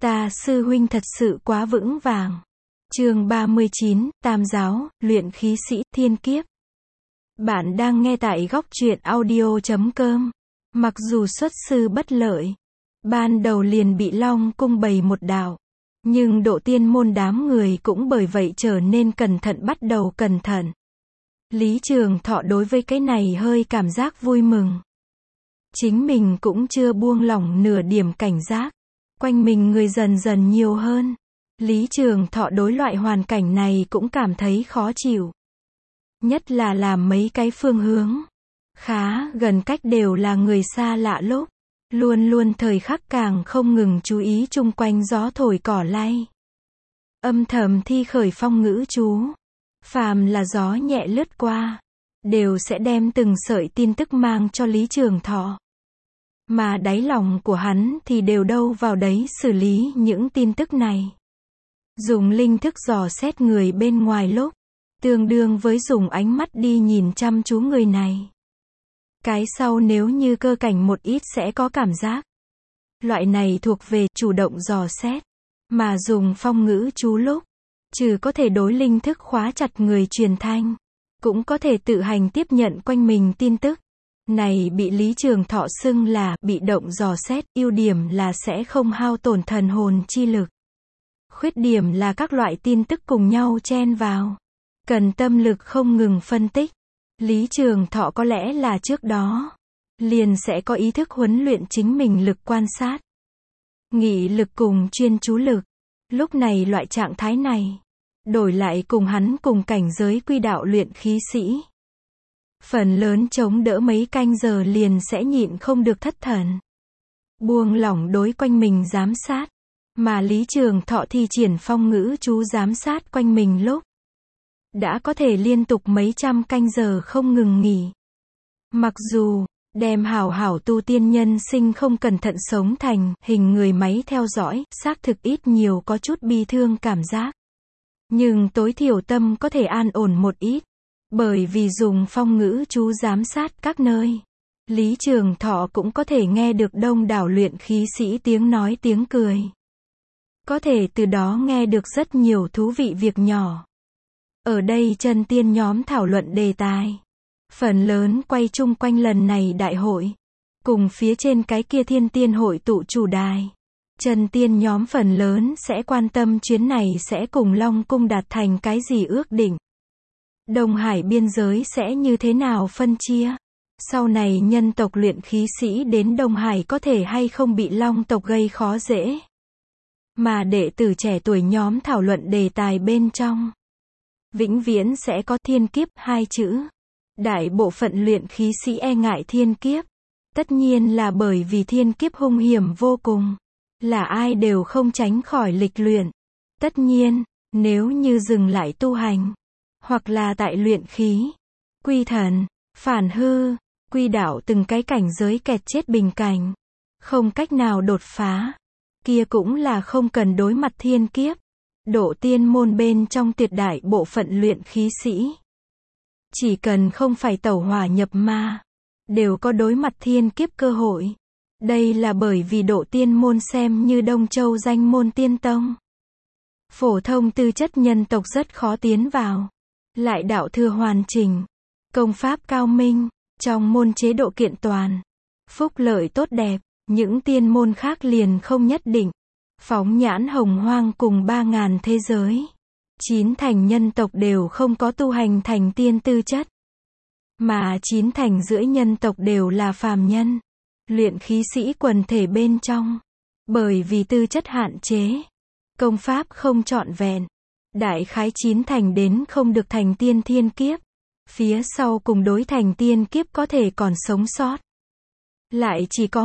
Ta sư huynh thật sự quá vững vàng. Chương 39, Tam giáo, luyện khí sĩ, thiên kiếp. Bạn đang nghe tại góc truyện audio.com. Mặc dù xuất sư bất lợi, ban đầu liền bị Long cung bày một đạo, nhưng độ tiên môn đám người cũng bởi vậy trở nên cẩn thận, bắt đầu cẩn thận. Lý Trường Thọ đối với cái này hơi cảm giác vui mừng. Chính mình cũng chưa buông lỏng nửa điểm cảnh giác. Quanh mình người dần dần nhiều hơn. Lý Trường Thọ đối loại hoàn cảnh này cũng cảm thấy khó chịu. Nhất là làm mấy cái phương hướng khá gần cách đều là người xa lạ lúc. Luôn luôn thời khắc càng không ngừng chú ý chung quanh gió thổi cỏ lay. Âm thầm thi khởi phong ngữ chú. Phàm là gió nhẹ lướt qua, đều sẽ đem từng sợi tin tức mang cho Lý Trường Thọ. Mà đáy lòng của hắn thì đều đâu vào đấy xử lý những tin tức này. Dùng linh thức dò xét người bên ngoài lúc, tương đương với dùng ánh mắt đi nhìn chăm chú người này. Cái sau nếu như cơ cảnh một ít sẽ có cảm giác. Loại này thuộc về chủ động dò xét. Mà dùng phong ngữ chú lúc, trừ có thể đối linh thức khóa chặt người truyền thanh, cũng có thể tự hành tiếp nhận quanh mình tin tức. Này bị Lý Trường Thọ xưng là bị động dò xét, ưu điểm là sẽ không hao tổn thần hồn chi lực. Khuyết điểm là các loại tin tức cùng nhau chen vào, cần tâm lực không ngừng phân tích. Lý Trường Thọ có lẽ là trước đó liền sẽ có ý thức huấn luyện chính mình lực quan sát, nghị lực cùng chuyên chú lực. Lúc này loại trạng thái này đổi lại cùng hắn cùng cảnh giới quy đạo luyện khí sĩ, phần lớn chống đỡ mấy canh giờ liền sẽ nhịn không được thất thần, buông lỏng đối quanh mình giám sát. Mà Lý Trường Thọ thi triển phong ngữ chú giám sát quanh mình lúc, đã có thể liên tục mấy trăm canh giờ không ngừng nghỉ. Mặc dù đem hảo hảo tu tiên nhân sinh không cẩn thận sống thành hình người máy theo dõi, xác thực ít nhiều có chút bi thương cảm giác. Nhưng tối thiểu tâm có thể an ổn một ít. Bởi vì dùng phong ngữ chú giám sát các nơi, Lý Trường Thọ cũng có thể nghe được đông đảo luyện khí sĩ tiếng nói tiếng cười. Có thể từ đó nghe được rất nhiều thú vị việc nhỏ. Ở đây chân tiên nhóm thảo luận đề tài, phần lớn quay chung quanh lần này đại hội, cùng phía trên cái kia thiên tiên hội tụ chủ đài. Chân tiên nhóm phần lớn sẽ quan tâm chuyến này sẽ cùng Long cung đạt thành cái gì ước định. Đông Hải biên giới sẽ như thế nào phân chia? Sau này nhân tộc luyện khí sĩ đến Đông Hải có thể hay không bị Long tộc gây khó dễ? Mà đệ tử trẻ tuổi nhóm thảo luận đề tài bên trong, vĩnh viễn sẽ có thiên kiếp hai chữ. Đại bộ phận luyện khí sĩ e ngại thiên kiếp. Tất nhiên là bởi vì thiên kiếp hung hiểm vô cùng. Là ai đều không tránh khỏi lịch luyện. Tất nhiên, nếu như dừng lại tu hành, hoặc là tại luyện khí, quy thần, phản hư, quy đạo từng cái cảnh giới kẹt chết bình cảnh, không cách nào đột phá, kia cũng là không cần đối mặt thiên kiếp. Độ tiên môn bên trong tuyệt đại bộ phận luyện khí sĩ, chỉ cần không phải tẩu hỏa nhập ma, đều có đối mặt thiên kiếp cơ hội. Đây là bởi vì độ tiên môn xem như Đông Châu danh môn tiên tông. Phổ thông tư chất nhân tộc rất khó tiến vào. Lại đạo thừa hoàn chỉnh, công pháp cao minh, trong môn chế độ kiện toàn, phúc lợi tốt đẹp, những tiên môn khác liền không nhất định. Phóng nhãn hồng hoang cùng 3.000 thế giới, 9 thành nhân tộc đều không có tu hành thành tiên tư chất. Mà 9 thành rưỡi nhân tộc đều là phàm nhân, luyện khí sĩ quần thể bên trong. Bởi vì tư chất hạn chế, công pháp không trọn vẹn, đại khái 9 thành đến không được thành tiên thiên kiếp. Phía sau cùng đối thành tiên kiếp có thể còn sống sót, lại chỉ có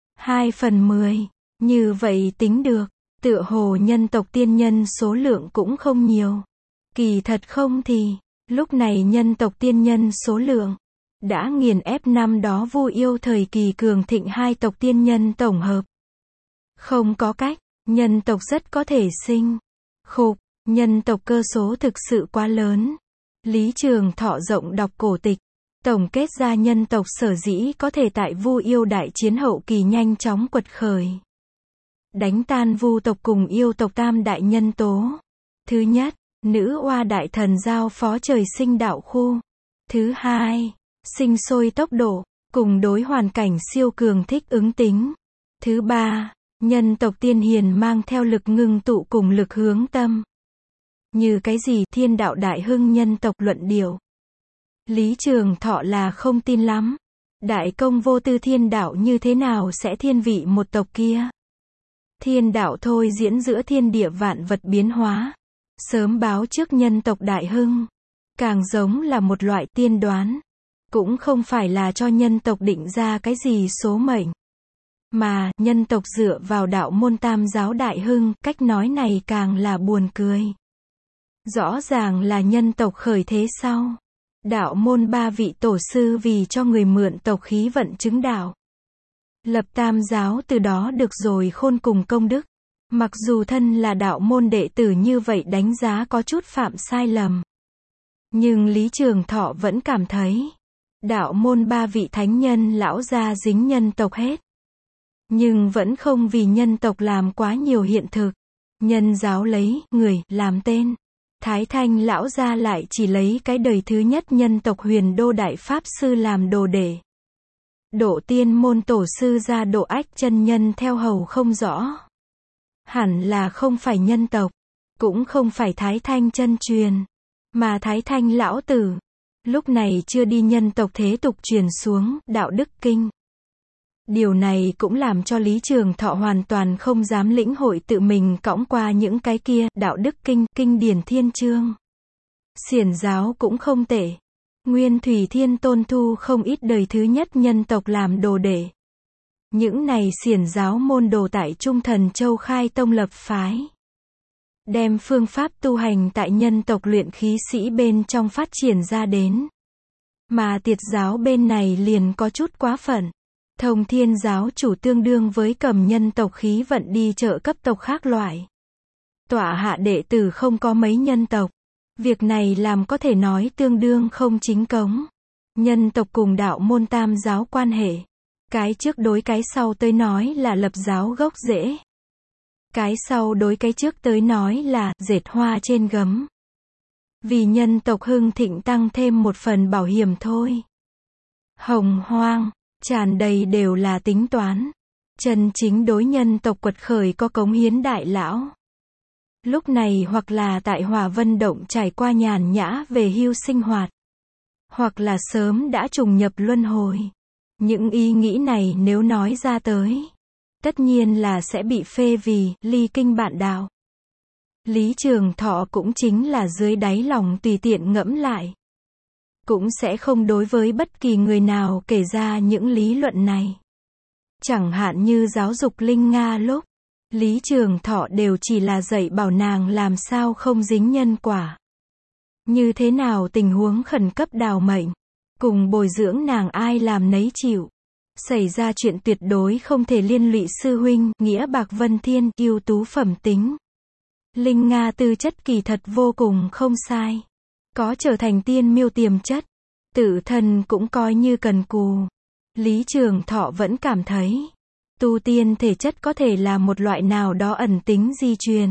1/2/10. Như vậy tính được, tựa hồ nhân tộc tiên nhân số lượng cũng không nhiều. Kỳ thật không thì, lúc này nhân tộc tiên nhân số lượng đã nghiền ép năm đó Vu Yêu thời kỳ cường thịnh hai tộc tiên nhân tổng hợp. Không có cách, nhân tộc rất có thể sinh khục, nhân tộc cơ số thực sự quá lớn. Lý Trường Thọ rộng đọc cổ tịch, tổng kết ra nhân tộc sở dĩ có thể tại Vu Yêu đại chiến hậu kỳ nhanh chóng quật khởi. đánh tan vu tộc cùng yêu tộc tam đại nhân tố. Thứ nhất, nữ oa đại thần giao phó trời sinh đạo khu. Thứ hai, sinh sôi tốc độ, cùng đối hoàn cảnh siêu cường thích ứng tính. Thứ ba, nhân tộc tiên hiền mang theo lực ngưng tụ cùng lực hướng tâm. Như cái gì thiên đạo đại hưng nhân tộc luận điệu. Lý Trường Thọ là không tin lắm. Đại công vô tư thiên đạo như thế nào sẽ thiên vị một tộc kia. Thiên đạo thôi diễn giữa thiên địa vạn vật biến hóa. Sớm báo trước nhân tộc đại hưng. Càng giống là một loại tiên đoán. Cũng không phải là cho nhân tộc định ra cái gì số mệnh. Mà, nhân tộc dựa vào đạo môn tam giáo đại hưng, cách nói này càng là buồn cười. Rõ ràng là nhân tộc khởi thế sau. Đạo môn ba vị tổ sư vì cho người mượn tộc khí vận chứng đạo. Lập tam giáo từ đó được rồi khôn cùng công đức. Mặc dù thân là đạo môn đệ tử như vậy đánh giá có chút phạm sai lầm. Nhưng Lý Trường Thọ vẫn cảm thấy. Đạo môn ba vị thánh nhân lão gia dính nhân tộc hết. Nhưng vẫn không vì nhân tộc làm quá nhiều hiện thực. Nhân giáo lấy người làm tên. Thái Thanh lão gia lại chỉ lấy cái đời thứ nhất nhân tộc Huyền Đô Đại Pháp Sư làm đồ để. Độ tiên môn tổ sư ra Độ Ách chân nhân theo hầu không rõ. Hẳn là không phải nhân tộc. Cũng không phải Thái Thanh chân truyền. Mà Thái Thanh lão tử. Lúc này chưa đi nhân tộc thế tục truyền xuống đạo đức kinh. Điều này cũng làm cho Lý Trường Thọ hoàn toàn không dám lĩnh hội tự mình cõng qua những cái kia, đạo đức kinh, kinh điển thiên chương. Xiển giáo cũng không tệ. Nguyên Thủy Thiên Tôn thu không ít đời thứ nhất nhân tộc làm đồ đệ. Những này xiển giáo môn đồ tại Trung Thần Châu khai tông lập phái. Đem phương pháp tu hành tại nhân tộc luyện khí sĩ bên trong phát triển ra đến. Mà tiệt giáo bên này liền có chút quá phận. Thông Thiên giáo chủ tương đương với cầm nhân tộc khí vận đi trợ cấp tộc khác loại. Tọa hạ đệ tử không có mấy nhân tộc. Việc này làm có thể nói tương đương không chính cống. Nhân tộc cùng đạo môn tam giáo quan hệ. Cái trước đối cái sau tới nói là lập giáo gốc rễ. Cái sau đối cái trước tới nói là dệt hoa trên gấm. Vì nhân tộc hưng thịnh tăng thêm một phần bảo hiểm thôi. Hồng hoang, tràn đầy đều là tính toán. Chân chính đối nhân tộc quật khởi có cống hiến đại lão. Lúc này hoặc là tại Hỏa Vân Động trải qua nhàn nhã về hưu sinh hoạt. Hoặc là sớm đã trùng nhập luân hồi. Những ý nghĩ này nếu nói ra tới. Tất nhiên là sẽ bị phê vì ly kinh bạn đạo. Lý Trường Thọ cũng chính là dưới đáy lòng tùy tiện ngẫm lại. Cũng sẽ không đối với bất kỳ người nào kể ra những lý luận này. Chẳng hạn như giáo dục Linh Nga lúc. Lý Trường Thọ đều chỉ là dạy bảo nàng làm sao không dính nhân quả. Như thế nào tình huống khẩn cấp đào mệnh. Cùng bồi dưỡng nàng ai làm nấy chịu. Xảy ra chuyện tuyệt đối không thể liên lụy sư huynh, nghĩa bạc vân thiên, ưu tú phẩm tính. Linh Nga tư chất kỳ thật vô cùng không sai. Có trở thành tiên miêu tiềm chất. Tự thân cũng coi như cần cù. Lý Trường Thọ vẫn cảm thấy. Tu tiên thể chất có thể là một loại nào đó ẩn tính di truyền.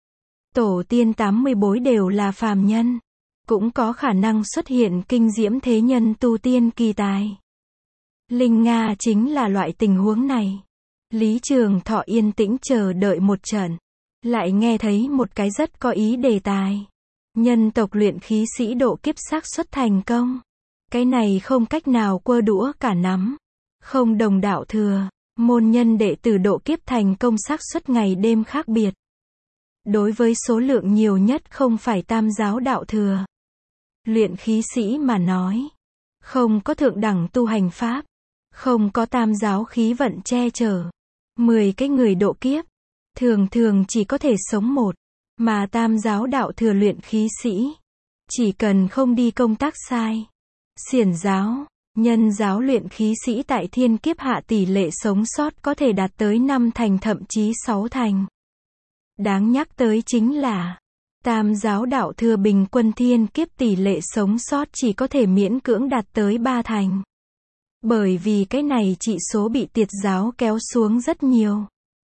Tổ tiên 80 bối đều là phàm nhân. Cũng có khả năng xuất hiện kinh diễm thế nhân tu tiên kỳ tài. Linh Nga chính là loại tình huống này. Lý Trường Thọ yên tĩnh chờ đợi một trận. Lại nghe thấy một cái rất có ý đề tài. Nhân tộc luyện khí sĩ độ kiếp xác suất thành công. Cái này không cách nào quơ đũa cả nắm. Không đồng đạo thừa. Môn nhân đệ tử độ kiếp thành công xác suất ngày đêm khác biệt. Đối với số lượng nhiều nhất không phải tam giáo đạo thừa. Luyện khí sĩ mà nói. Không có thượng đẳng tu hành pháp. Không có tam giáo khí vận che chở. 10 cái người độ kiếp. Thường thường chỉ có thể sống một. Mà tam giáo đạo thừa luyện khí sĩ. Chỉ cần không đi công tác sai. Xiển giáo, nhân giáo luyện khí sĩ tại thiên kiếp hạ tỷ lệ sống sót có thể đạt tới 5 thành thậm chí 6 thành. Đáng nhắc tới chính là. Tam giáo đạo thừa bình quân thiên kiếp tỷ lệ sống sót chỉ có thể miễn cưỡng đạt tới 3 thành. Bởi vì cái này chỉ số bị tiệt giáo kéo xuống rất nhiều.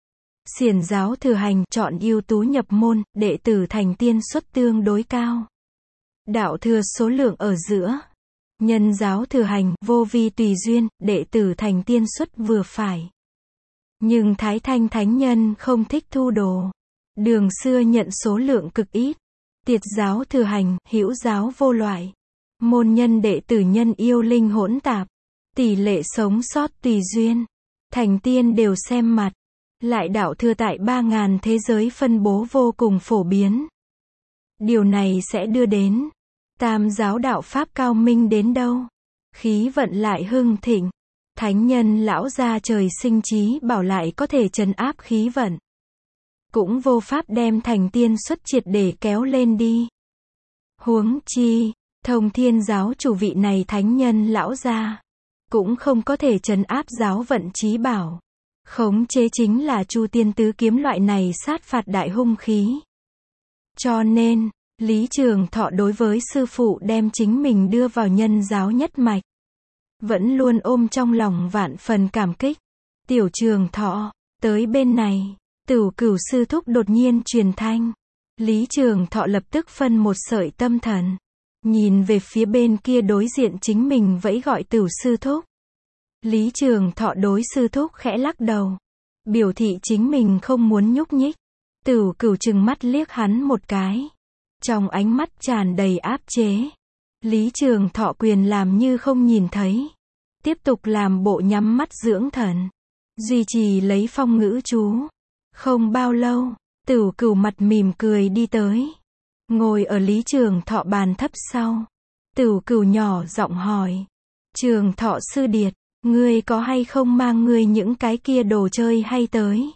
Xiển giáo thừa hành chọn ưu tú nhập môn, đệ tử thành tiên suất tương đối cao. Đạo thừa số lượng ở giữa. Nhân giáo thừa hành vô vi tùy duyên, đệ tử thành tiên suất vừa phải. Nhưng Thái Thanh Thánh Nhân không thích thu đồ. Đường xưa nhận số lượng cực ít. Tiệt giáo thừa hành, hữu giáo vô loại. Môn nhân đệ tử nhân yêu linh hỗn tạp. Tỷ lệ sống sót tùy duyên. Thành tiên đều xem mặt. Lại đạo thừa tại 3.000 thế giới phân bố vô cùng phổ biến. Điều này sẽ đưa đến Tam giáo đạo pháp cao minh đến đâu? Khí vận lại hưng thịnh. Thánh nhân lão gia trời sinh trí bảo lại có thể trấn áp khí vận. Cũng vô pháp đem thành tiên xuất triệt để kéo lên đi. Huống chi, Thông Thiên giáo chủ vị này thánh nhân lão gia cũng không có thể trấn áp giáo vận trí bảo. Khống chế chính là Chu Tiên Tứ Kiếm loại này sát phạt đại hung khí. Cho nên, Lý Trường Thọ đối với sư phụ đem chính mình đưa vào nhân giáo nhất mạch, vẫn luôn ôm trong lòng vạn phần cảm kích. Tiểu Trường Thọ, tới bên này, Tửu Cửu sư thúc đột nhiên truyền thanh. Lý Trường Thọ lập tức phân một sợi tâm thần, nhìn về phía bên kia đối diện chính mình vẫy gọi Tửu sư thúc. Lý Trường Thọ đối sư thúc khẽ lắc đầu, biểu thị chính mình không muốn nhúc nhích. Tửu Cửu trừng mắt liếc hắn một cái, trong ánh mắt tràn đầy áp chế. Lý Trường Thọ quyền làm như không nhìn thấy, tiếp tục làm bộ nhắm mắt dưỡng thần, duy trì lấy phong ngữ chú. Không bao lâu, Tửu Cửu mặt mỉm cười đi tới, ngồi ở Lý Trường Thọ bàn thấp sau. Tửu Cửu nhỏ giọng hỏi, Trường Thọ sư điệt, ngươi có hay không mang ngươi những cái kia đồ chơi hay tới?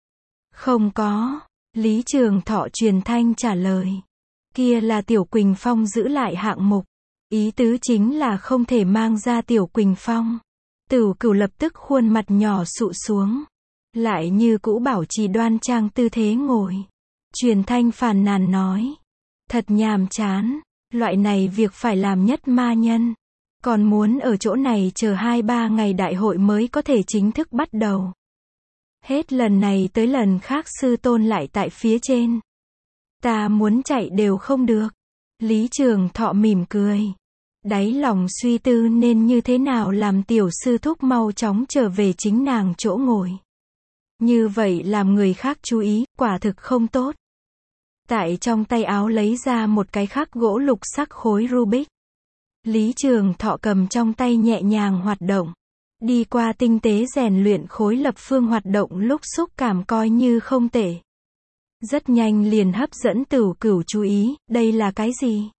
Không có, Lý Trường Thọ truyền thanh trả lời. Kia là Tiểu Quỳnh Phong giữ lại hạng mục. Ý tứ chính là không thể mang ra Tiểu Quỳnh Phong. Tửu Cửu lập tức khuôn mặt nhỏ sụ xuống, lại như cũ bảo trì đoan trang tư thế ngồi. Truyền thanh phàn nàn nói, thật nhàm chán, loại này việc phải làm nhất ma nhân. Còn muốn ở chỗ này chờ 2-3 ngày đại hội mới có thể chính thức bắt đầu. Hết lần này tới lần khác sư tôn lại tại phía trên. Ta muốn chạy đều không được. Lý Trường Thọ mỉm cười, đáy lòng suy tư nên như thế nào làm tiểu sư thúc mau chóng trở về chính nàng chỗ ngồi. Như vậy làm người khác chú ý, quả thực không tốt. Tại trong tay áo lấy ra một cái khắc gỗ lục sắc khối Rubik. Lý Trường Thọ cầm trong tay nhẹ nhàng hoạt động. Đi qua tinh tế rèn luyện khối lập phương hoạt động lúc xúc cảm coi như không tệ. Rất nhanh liền hấp dẫn Tửu Cửu chú ý, đây là cái gì?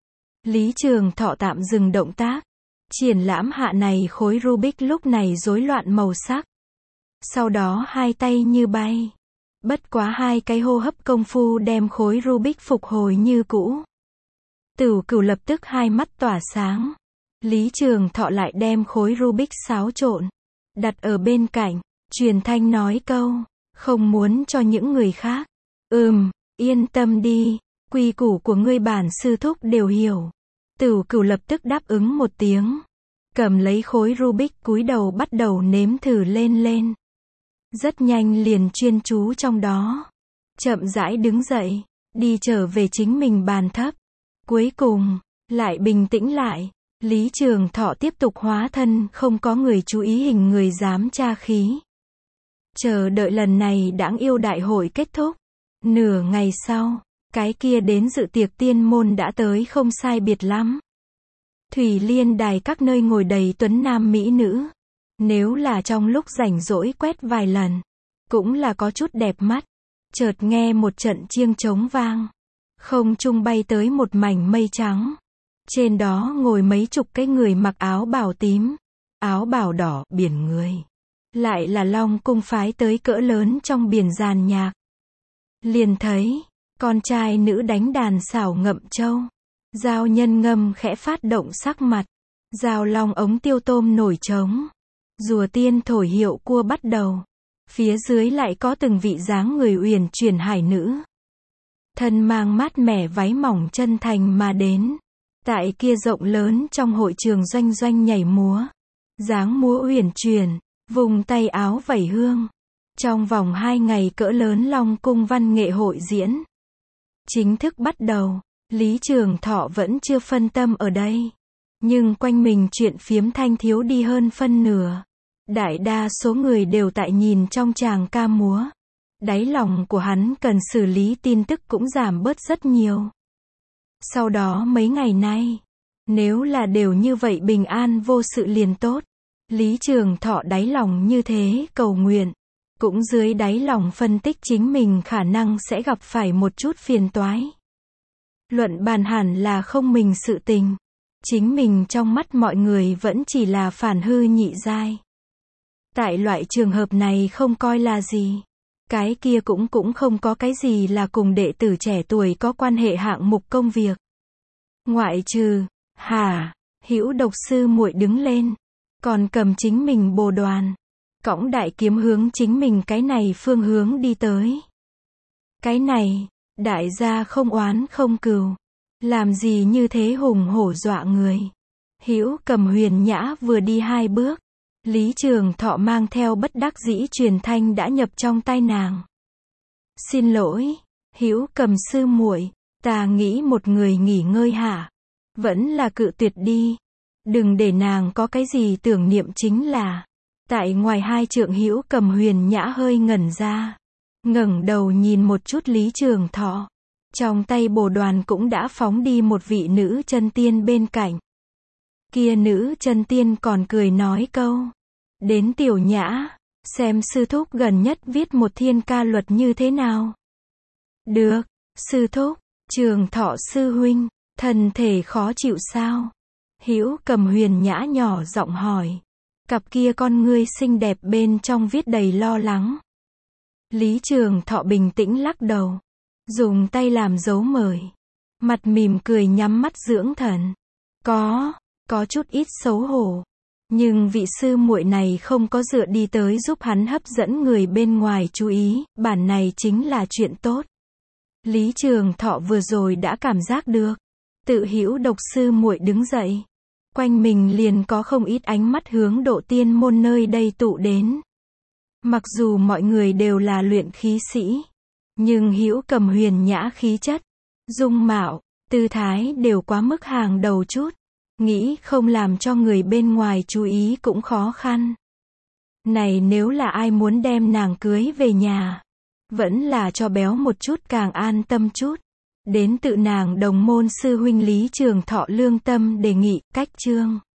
Lý Trường Thọ tạm dừng động tác. Triển lãm hạ này khối Rubik lúc này rối loạn màu sắc. Sau đó hai tay như bay. Bất quá 2 cái hô hấp công phu đem khối Rubik phục hồi như cũ. Tửu Cửu lập tức hai mắt tỏa sáng. Lý Trường Thọ lại đem khối Rubik xáo trộn, đặt ở bên cạnh, truyền thanh nói câu, không muốn cho những người khác. Yên tâm đi, quy củ của ngươi bản sư thúc đều hiểu. Tửu Cửu lập tức đáp ứng một tiếng, cầm lấy khối Rubik cúi đầu bắt đầu nếm thử lên. Rất nhanh liền chuyên chú trong đó. Chậm rãi đứng dậy, đi trở về chính mình bàn thấp. Cuối cùng, lại bình tĩnh lại. Lý Trường Thọ tiếp tục hóa thân không có người chú ý hình người dám tra khí. Chờ đợi lần này đáng yêu đại hội kết thúc. Nửa ngày sau, cái kia đến dự tiệc tiên môn đã tới không sai biệt lắm. Thủy Liên đài các nơi ngồi đầy tuấn nam mỹ nữ. Nếu là trong lúc rảnh rỗi quét vài lần, cũng là có chút đẹp mắt. Chợt nghe một trận chiêng trống vang. Không trung bay tới một mảnh mây trắng. Trên đó ngồi mấy chục cái người mặc áo bào tím, áo bào đỏ, biển người. Lại là Long cung phái tới cỡ lớn trong biển giàn nhạc. Liền thấy, con trai nữ đánh đàn xảo ngậm châu. Giao nhân ngâm khẽ phát động sắc mặt. Giao long ống tiêu tôm nổi trống. Rùa tiên thổi hiệu cua bắt đầu. Phía dưới lại có từng vị dáng người uyển chuyển hải nữ. Thân mang mát mẻ váy mỏng chân thành mà đến. Tại kia rộng lớn trong hội trường doanh nhảy múa. Dáng múa uyển chuyển, vùng tay áo vẩy hương. Trong vòng 2 ngày cỡ lớn Long Cung văn nghệ hội diễn chính thức bắt đầu, Lý Trường Thọ vẫn chưa phân tâm ở đây. Nhưng quanh mình chuyện phiếm thanh thiếu đi hơn phân nửa. Đại đa số người đều tại nhìn trong tràng ca múa. Đáy lòng của hắn cần xử lý tin tức cũng giảm bớt rất nhiều. Sau đó mấy ngày nay, nếu là đều như vậy bình an vô sự liền tốt. Lý Trường Thọ đáy lòng như thế cầu nguyện. Cũng dưới đáy lòng phân tích chính mình khả năng sẽ gặp phải một chút phiền toái. Luận bàn hẳn là không mình sự tình. Chính mình trong mắt mọi người vẫn chỉ là phản hư nhị giai. Tại loại trường hợp này không coi là gì. Cái kia cũng không có cái gì là cùng đệ tử trẻ tuổi có quan hệ hạng mục công việc. Ngoại trừ, Hữu Độc sư muội đứng lên. Còn cầm chính mình bồ đoàn. Cõng đại kiếm hướng chính mình cái này phương hướng đi tới. Cái này, đại gia không oán không cừu. Làm gì như thế hùng hổ dọa người. Hữu Cầm huyền nhã vừa đi 2 bước. Lý Trường Thọ mang theo bất đắc dĩ truyền thanh đã nhập trong tai nàng. Xin lỗi, Hữu Cầm sư muội, ta nghĩ một người nghỉ ngơi hả? Vẫn là cự tuyệt đi. Đừng để nàng có cái gì tưởng niệm chính là. Tại ngoài 2 trượng Hữu Cầm huyền nhã hơi ngẩn ra. Ngẩng đầu nhìn một chút Lý Trường Thọ. Trong tay bồ đoàn cũng đã phóng đi một vị nữ chân tiên bên cạnh. Kia nữ chân tiên còn cười nói câu. Đến tiểu nhã, xem sư thúc gần nhất viết một thiên ca luật như thế nào. Được, sư thúc, Trường Thọ sư huynh, thân thể khó chịu sao? Hữu Cầm huyền nhã nhỏ giọng hỏi. Cặp kia con ngươi xinh đẹp bên trong viết đầy lo lắng. Lý Trường Thọ bình tĩnh lắc đầu. Dùng tay làm dấu mời. Mặt mỉm cười nhắm mắt dưỡng thần. Có chút ít xấu hổ. Nhưng vị sư muội này không có dựa đi tới giúp hắn hấp dẫn người bên ngoài chú ý, bản này chính là chuyện tốt. Lý Trường Thọ vừa rồi đã cảm giác được. Tự Hữu Độc sư muội đứng dậy. Quanh mình liền có không ít ánh mắt hướng Độ Tiên môn nơi đây tụ đến. Mặc dù mọi người đều là luyện khí sĩ, nhưng Hữu Cầm huyền nhã khí chất, dung mạo, tư thái đều quá mức hàng đầu chút. Nghĩ không làm cho người bên ngoài chú ý cũng khó khăn. Này nếu là ai muốn đem nàng cưới về nhà, vẫn là cho béo một chút càng an tâm chút. Đến tự nàng đồng môn sư huynh Lý Trường Thọ lương tâm đề nghị, cách chương.